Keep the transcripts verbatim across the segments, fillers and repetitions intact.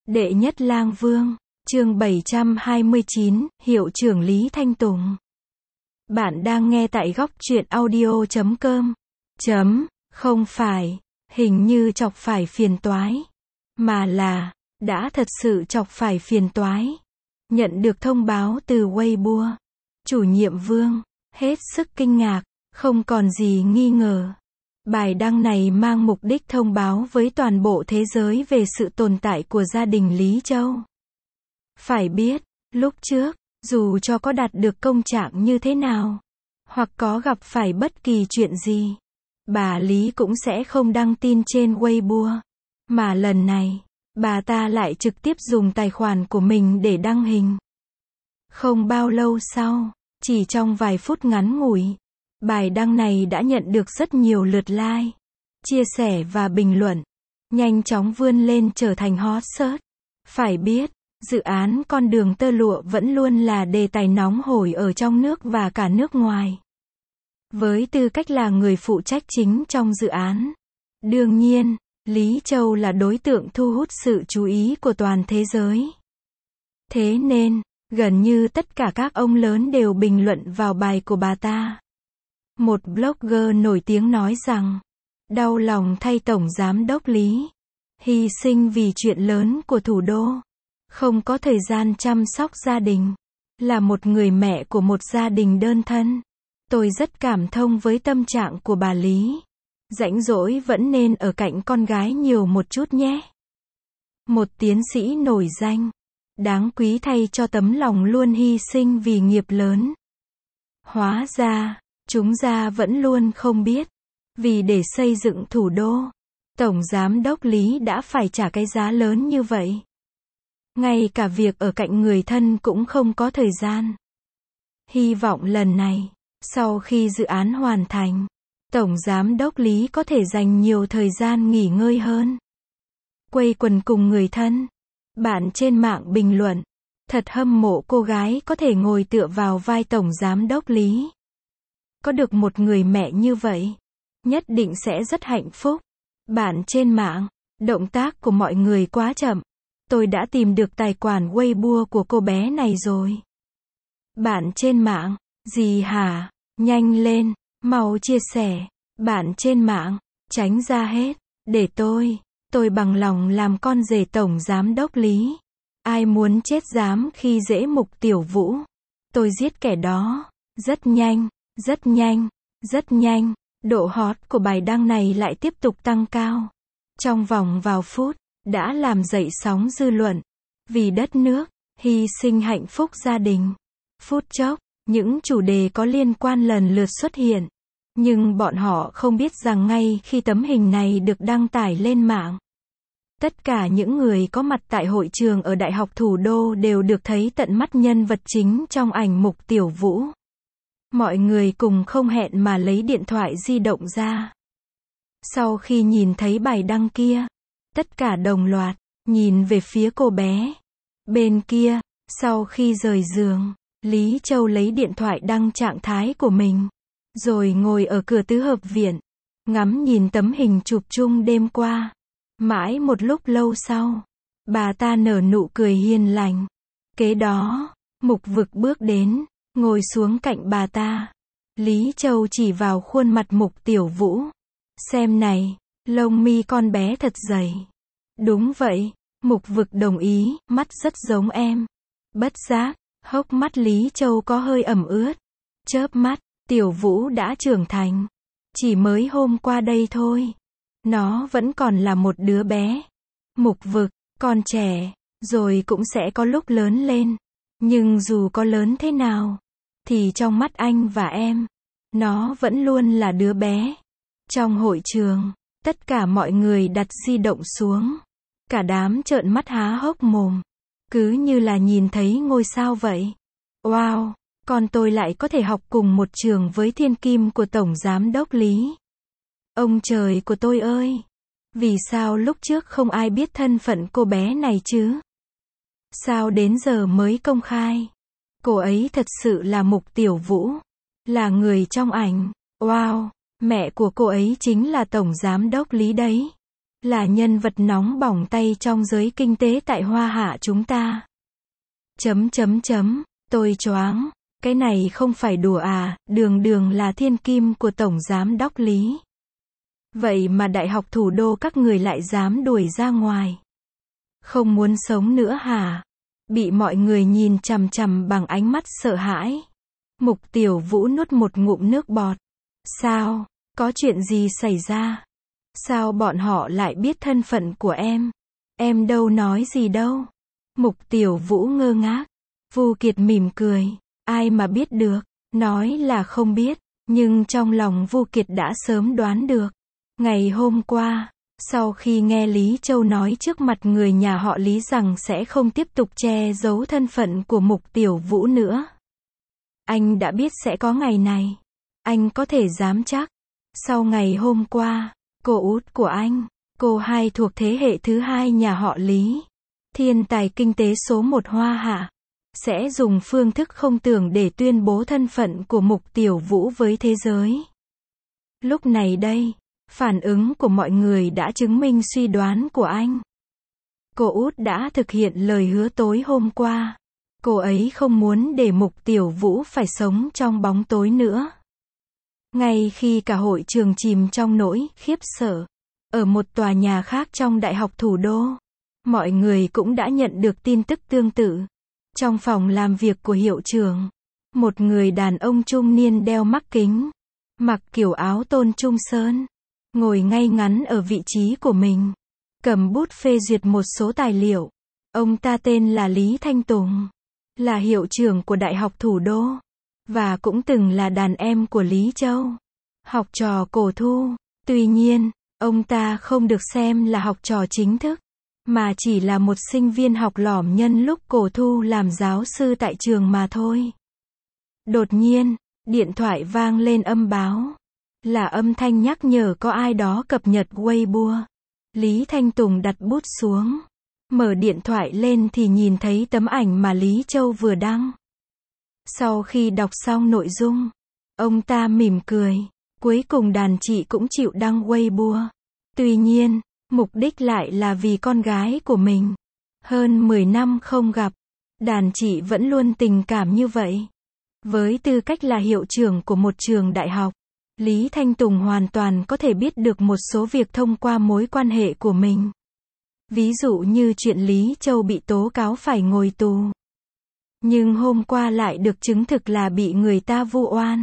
Đệ nhất lang vương, chương bảy trăm hai mươi chín, hiệu trưởng Lý Thanh Tùng. Bạn đang nghe tại góc truyện audio chấm com. Chấm, không phải, hình như chọc phải phiền toái, mà là, đã thật sự chọc phải phiền toái. Nhận được thông báo từ Weibo. Chủ nhiệm Vương, hết sức kinh ngạc, không còn gì nghi ngờ. Bài đăng này mang mục đích thông báo với toàn bộ thế giới về sự tồn tại của gia đình Lý Châu. Phải biết, lúc trước, dù cho có đạt được công trạng như thế nào, hoặc có gặp phải bất kỳ chuyện gì, bà Lý cũng sẽ không đăng tin trên Weibo. Mà lần này, bà ta lại trực tiếp dùng tài khoản của mình để đăng hình. Không bao lâu sau, chỉ trong vài phút ngắn ngủi, bài đăng này đã nhận được rất nhiều lượt like, chia sẻ và bình luận, nhanh chóng vươn lên trở thành hot search. Phải biết, dự án con đường tơ lụa vẫn luôn là đề tài nóng hổi ở trong nước và cả nước ngoài. Với tư cách là người phụ trách chính trong dự án, đương nhiên, Lý Châu là đối tượng thu hút sự chú ý của toàn thế giới. Thế nên, gần như tất cả các ông lớn đều bình luận vào bài của bà ta. Một blogger nổi tiếng nói rằng, đau lòng thay Tổng Giám đốc Lý, hy sinh vì chuyện lớn của thủ đô, không có thời gian chăm sóc gia đình, là một người mẹ của một gia đình đơn thân. Tôi rất cảm thông với tâm trạng của bà Lý. Rảnh rỗi vẫn nên ở cạnh con gái nhiều một chút nhé. Một tiến sĩ nổi danh, đáng quý thay cho tấm lòng luôn hy sinh vì nghiệp lớn. Hóa ra, chúng ta vẫn luôn không biết, vì để xây dựng thủ đô, Tổng Giám đốc Lý đã phải trả cái giá lớn như vậy. Ngay cả việc ở cạnh người thân cũng không có thời gian. Hy vọng lần này, sau khi dự án hoàn thành, Tổng Giám đốc Lý có thể dành nhiều thời gian nghỉ ngơi hơn. Quây quần cùng người thân. Bạn trên mạng bình luận, thật hâm mộ cô gái có thể ngồi tựa vào vai Tổng Giám đốc Lý. Có được một người mẹ như vậy, nhất định sẽ rất hạnh phúc. Bạn trên mạng, động tác của mọi người quá chậm. Tôi đã tìm được tài khoản Weibo của cô bé này rồi. Bạn trên mạng, gì hả? Nhanh lên, mau chia sẻ. Bạn trên mạng, tránh ra hết, để tôi, tôi bằng lòng làm con rể Tổng Giám đốc Lý. Ai muốn chết dám khi dễ Mục Tiểu Vũ, tôi giết kẻ đó. Rất nhanh, rất nhanh, rất nhanh, độ hot của bài đăng này lại tiếp tục tăng cao. Trong vòng vào phút, đã làm dậy sóng dư luận. Vì đất nước, hy sinh hạnh phúc gia đình. Phút chốc, những chủ đề có liên quan lần lượt xuất hiện. Nhưng bọn họ không biết rằng ngay khi tấm hình này được đăng tải lên mạng, tất cả những người có mặt tại hội trường ở Đại học Thủ đô đều được thấy tận mắt nhân vật chính trong ảnh Mục Tiểu Vũ. Mọi người cùng không hẹn mà lấy điện thoại di động ra. Sau khi nhìn thấy bài đăng kia, tất cả đồng loạt, nhìn về phía cô bé. Bên kia, sau khi rời giường, Lý Châu lấy điện thoại đăng trạng thái của mình, rồi ngồi ở cửa tứ hợp viện, ngắm nhìn tấm hình chụp chung đêm qua. Mãi một lúc lâu sau, bà ta nở nụ cười hiền lành. Kế đó, Mục Vực bước đến, ngồi xuống cạnh bà ta. Lý Châu chỉ vào khuôn mặt Mục Tiểu Vũ. Xem này, lông mi con bé thật dày. Đúng vậy, Mục Vực đồng ý, mắt rất giống em. Bất giác, hốc mắt Lý Châu có hơi ẩm ướt. Chớp mắt, Tiểu Vũ đã trưởng thành. Chỉ mới hôm qua đây thôi. Nó vẫn còn là một đứa bé. Mục Vực, còn trẻ, rồi cũng sẽ có lúc lớn lên. Nhưng dù có lớn thế nào, thì trong mắt anh và em, nó vẫn luôn là đứa bé. Trong hội trường, tất cả mọi người đặt di động xuống. Cả đám trợn mắt há hốc mồm. Cứ như là nhìn thấy ngôi sao vậy. Wow, con tôi lại có thể học cùng một trường với thiên kim của Tổng Giám đốc Lý. Ông trời của tôi ơi! Vì sao lúc trước không ai biết thân phận cô bé này chứ? Sao đến giờ mới công khai? Cô ấy thật sự là Mục Tiểu Vũ. Là người trong ảnh. Wow, mẹ của cô ấy chính là Tổng Giám đốc Lý đấy. là nhân vật nóng bỏng tay trong giới kinh tế tại Hoa Hạ chúng ta. Chấm chấm chấm, tôi choáng, cái này không phải đùa à, đường đường là thiên kim của Tổng Giám đốc Lý. Vậy mà Đại học Thủ đô các người lại dám đuổi ra ngoài. Không muốn sống nữa hả? Bị mọi người nhìn chằm chằm bằng ánh mắt sợ hãi. Mục Tiểu Vũ nuốt một ngụm nước bọt. Sao? Có chuyện gì xảy ra? Sao bọn họ lại biết thân phận của em? Em đâu nói gì đâu. Mục Tiểu Vũ ngơ ngác. Vu Kiệt mỉm cười. Ai mà biết được? Nói là không biết. Nhưng trong lòng Vu Kiệt đã sớm đoán được. Ngày hôm qua, sau khi nghe Lý Châu nói trước mặt người nhà họ Lý rằng sẽ không tiếp tục che giấu thân phận của Mục Tiểu Vũ nữa. Anh đã biết sẽ có ngày này. Anh có thể dám chắc. Sau ngày hôm qua, cô út của anh, cô hai thuộc thế hệ thứ hai nhà họ Lý, thiên tài kinh tế số một Hoa Hạ, sẽ dùng phương thức không tưởng để tuyên bố thân phận của Mục Tiểu Vũ với thế giới. Lúc này đây, phản ứng của mọi người đã chứng minh suy đoán của anh. Cô út đã thực hiện lời hứa tối hôm qua. Cô ấy không muốn để Mục Tiểu Vũ phải sống trong bóng tối nữa. Ngay khi cả hội trường chìm trong nỗi khiếp sợ, ở một tòa nhà khác trong Đại học Thủ đô, mọi người cũng đã nhận được tin tức tương tự. Trong phòng làm việc của hiệu trưởng, một người đàn ông trung niên đeo mắt kính, mặc kiểu áo tôn trung sơn, ngồi ngay ngắn ở vị trí của mình, cầm bút phê duyệt một số tài liệu. Ông ta tên là Lý Thanh Tùng, là hiệu trưởng của Đại học Thủ đô, và cũng từng là đàn em của Lý Châu, học trò Cổ Thu. Tuy nhiên, ông ta không được xem là học trò chính thức, mà chỉ là một sinh viên học lỏm nhân lúc Cổ Thu làm giáo sư tại trường mà thôi. Đột nhiên, điện thoại vang lên âm báo. Là âm thanh nhắc nhở có ai đó cập nhật Weibo. Lý Thanh Tùng đặt bút xuống, mở điện thoại lên thì nhìn thấy tấm ảnh mà Lý Châu vừa đăng. Sau khi đọc xong nội dung, ông ta mỉm cười. Cuối cùng đàn chị cũng chịu đăng Weibo. Tuy nhiên, mục đích lại là vì con gái của mình. Hơn mười năm không gặp, đàn chị vẫn luôn tình cảm như vậy. Với tư cách là hiệu trưởng của một trường đại học, Lý Thanh Tùng hoàn toàn có thể biết được một số việc thông qua mối quan hệ của mình. Ví dụ như chuyện Lý Châu bị tố cáo phải ngồi tù. Nhưng hôm qua lại được chứng thực là bị người ta vu oan,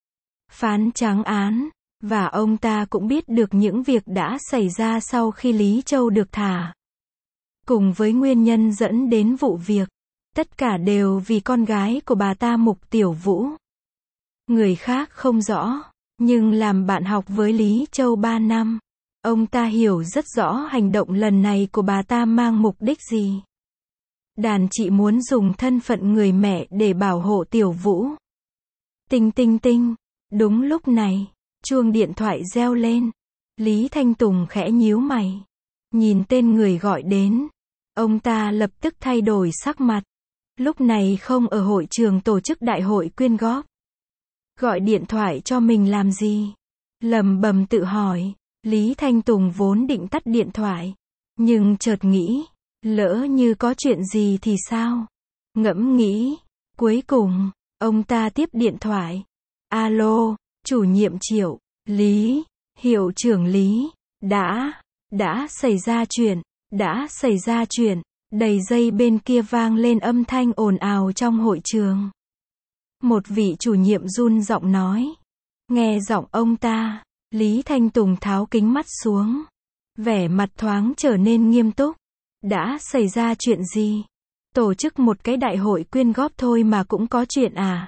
phán trắng án, và ông ta cũng biết được những việc đã xảy ra sau khi Lý Châu được thả. Cùng với nguyên nhân dẫn đến vụ việc, tất cả đều vì con gái của bà ta Mục Tiểu Vũ. Người khác không rõ, nhưng làm bạn học với Lý Châu ba năm, ông ta hiểu rất rõ hành động lần này của bà ta mang mục đích gì. Đàn chị muốn dùng thân phận người mẹ để bảo hộ Tiểu Vũ. Tinh tinh tinh. Đúng lúc này, chuông điện thoại reo lên. Lý Thanh Tùng khẽ nhíu mày. Nhìn tên người gọi đến. Ông ta lập tức thay đổi sắc mặt. Lúc này không ở hội trường tổ chức đại hội quyên góp. Gọi điện thoại cho mình làm gì? Lầm bầm tự hỏi. Lý Thanh Tùng vốn định tắt điện thoại. Nhưng chợt nghĩ, lỡ như có chuyện gì thì sao? Ngẫm nghĩ. Cuối cùng, ông ta tiếp điện thoại. Alo, chủ nhiệm Triệu, Lý, hiệu trưởng Lý, đã, đã xảy ra chuyện, đã xảy ra chuyện. Đầy dây bên kia vang lên âm thanh ồn ào trong hội trường. Một vị chủ nhiệm run giọng nói. Nghe giọng ông ta, Lý Thanh Tùng tháo kính mắt xuống. Vẻ mặt thoáng trở nên nghiêm túc. Đã xảy ra chuyện gì? Tổ chức một cái đại hội quyên góp thôi mà cũng có chuyện à?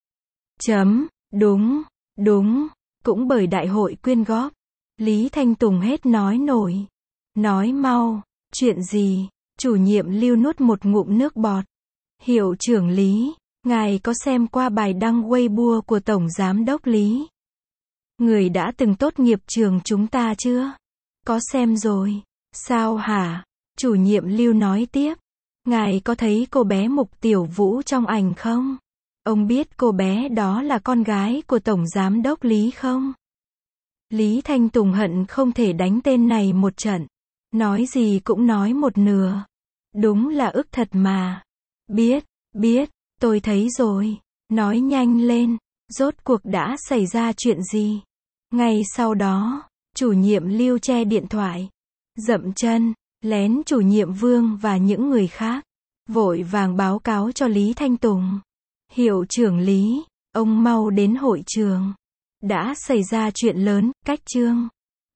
Chấm, đúng, đúng, cũng bởi đại hội quyên góp. Lý Thanh Tùng hết nói nổi. Nói mau, chuyện gì? Chủ nhiệm Lưu nuốt một ngụm nước bọt. Hiệu trưởng Lý, ngài có xem qua bài đăng Weibo của Tổng Giám đốc Lý? Người đã từng tốt nghiệp trường chúng ta chưa? Có xem rồi. Sao hả? Chủ nhiệm Lưu nói tiếp. Ngài có thấy cô bé Mục Tiểu Vũ trong ảnh không? Ông biết cô bé đó là con gái của Tổng Giám đốc Lý không? Lý Thanh Tùng hận không thể đánh tên này một trận. Nói gì cũng nói một nửa. Đúng là ức thật mà. Biết, biết, tôi thấy rồi. Nói nhanh lên. Rốt cuộc đã xảy ra chuyện gì? Ngay sau đó, chủ nhiệm Lưu che điện thoại. Dậm chân, lén chủ nhiệm Vương và những người khác. Vội vàng báo cáo cho Lý Thanh Tùng. Hiệu trưởng Lý, ông mau đến hội trường. Đã xảy ra chuyện lớn, cách chương.